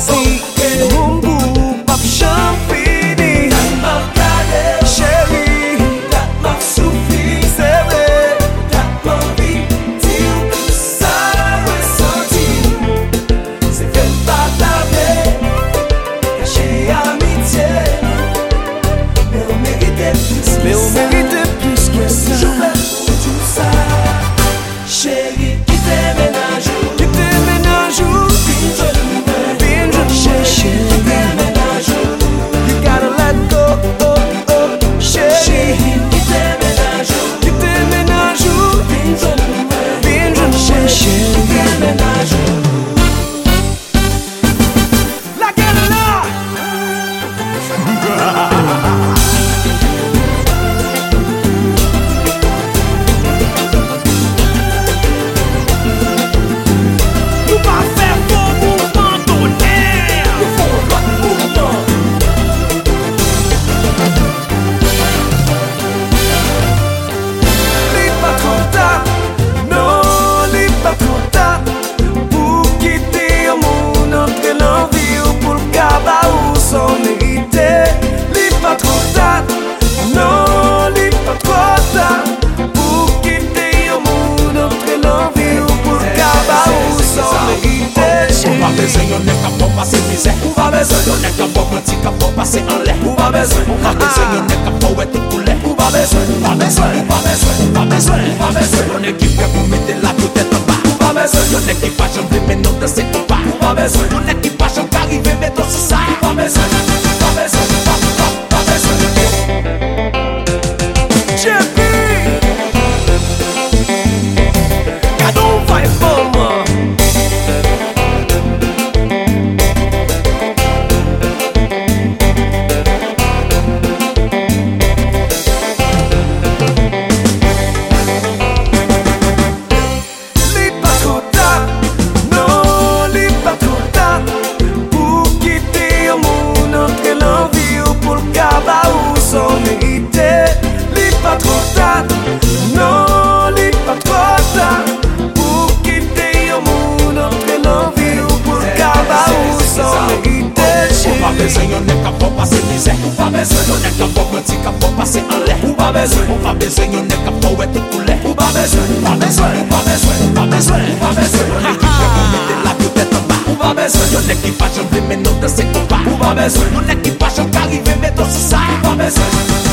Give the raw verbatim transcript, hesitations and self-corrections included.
plaisir. Mon goût, pas j'en fini. Chérie, Dat m'a suffi. c'est vrai. Dat m'a envie dire tout ça ressenti. C'est fait par ta vie, caché amitié. Mais on méritait plus. Mais on méritait plus que ça. Je fais pour tout ça. Chérie, qui t'aime un jour. Qui t'aime un jour. Bien je cherche. You gotta let go, oh, oh, chérie. Qui t'aime un jour. Qui t'aime un jour. Bien je cherche. un jour. La gueule là. Nous pas faire faux mouvement tonnerre. Les pas trop tard, non, les pas trop tard. Pour quitter un monde entre l'envie ou pour le cabas ou son mérité. Les pas trop tard, non, les pas trop tard. Pour quitter un monde entre l'envie ou pour le cabas ou son mérité. Ou pa bezen yon nek a pou pase mize. Ou pa bezen yon nek a pou menti ka pou pase an le. Ou pa bezen Ou pa bezen yon nek a pou wè tout koule. Ou pa bezen Ou pa bezen, ou pa bezen, ou pa bezen, ou pa bezen. Yon nek ki fè pou mette la tout tèt an ba. Ou pa bezen Yon nek ki pa jom vle men nou danse ou pa. Ou pa bezen Yon nek ki pa jom ka rive meton sou sa. Ou pa bezen Ou pa bezen Ou pa pa pa bezen. Chérie, cadeau vai fama. Les pas trop tard, non, les pas trop tard. Pour quitter un monde entre l'envie ou pour le cabas ou son mérité. Les pas trop tard, non, les pas trop tard. Pour quitter un monde entre l'envie ou pour le cabas ou son mérité. Ou pa bezen yon nek a pou pase mize. Ou pa bezen yon nek a pou menti ka pou pase an le. Ou pa bezen Ou pa bezen yon nek a pou wè tout koule. Ou pa bezen Ou pa bezen, ou pa bezen, ou pa bezen, ou pa bezen. Yon nek ki fè pou mette la tout tèt an ba. Ou pa bezen Yon nek ki pa jom vle men nou danse ou pa. Ou pa bezen Yon nek ki pa jom ka rive meton sou sa. Ou pa bezen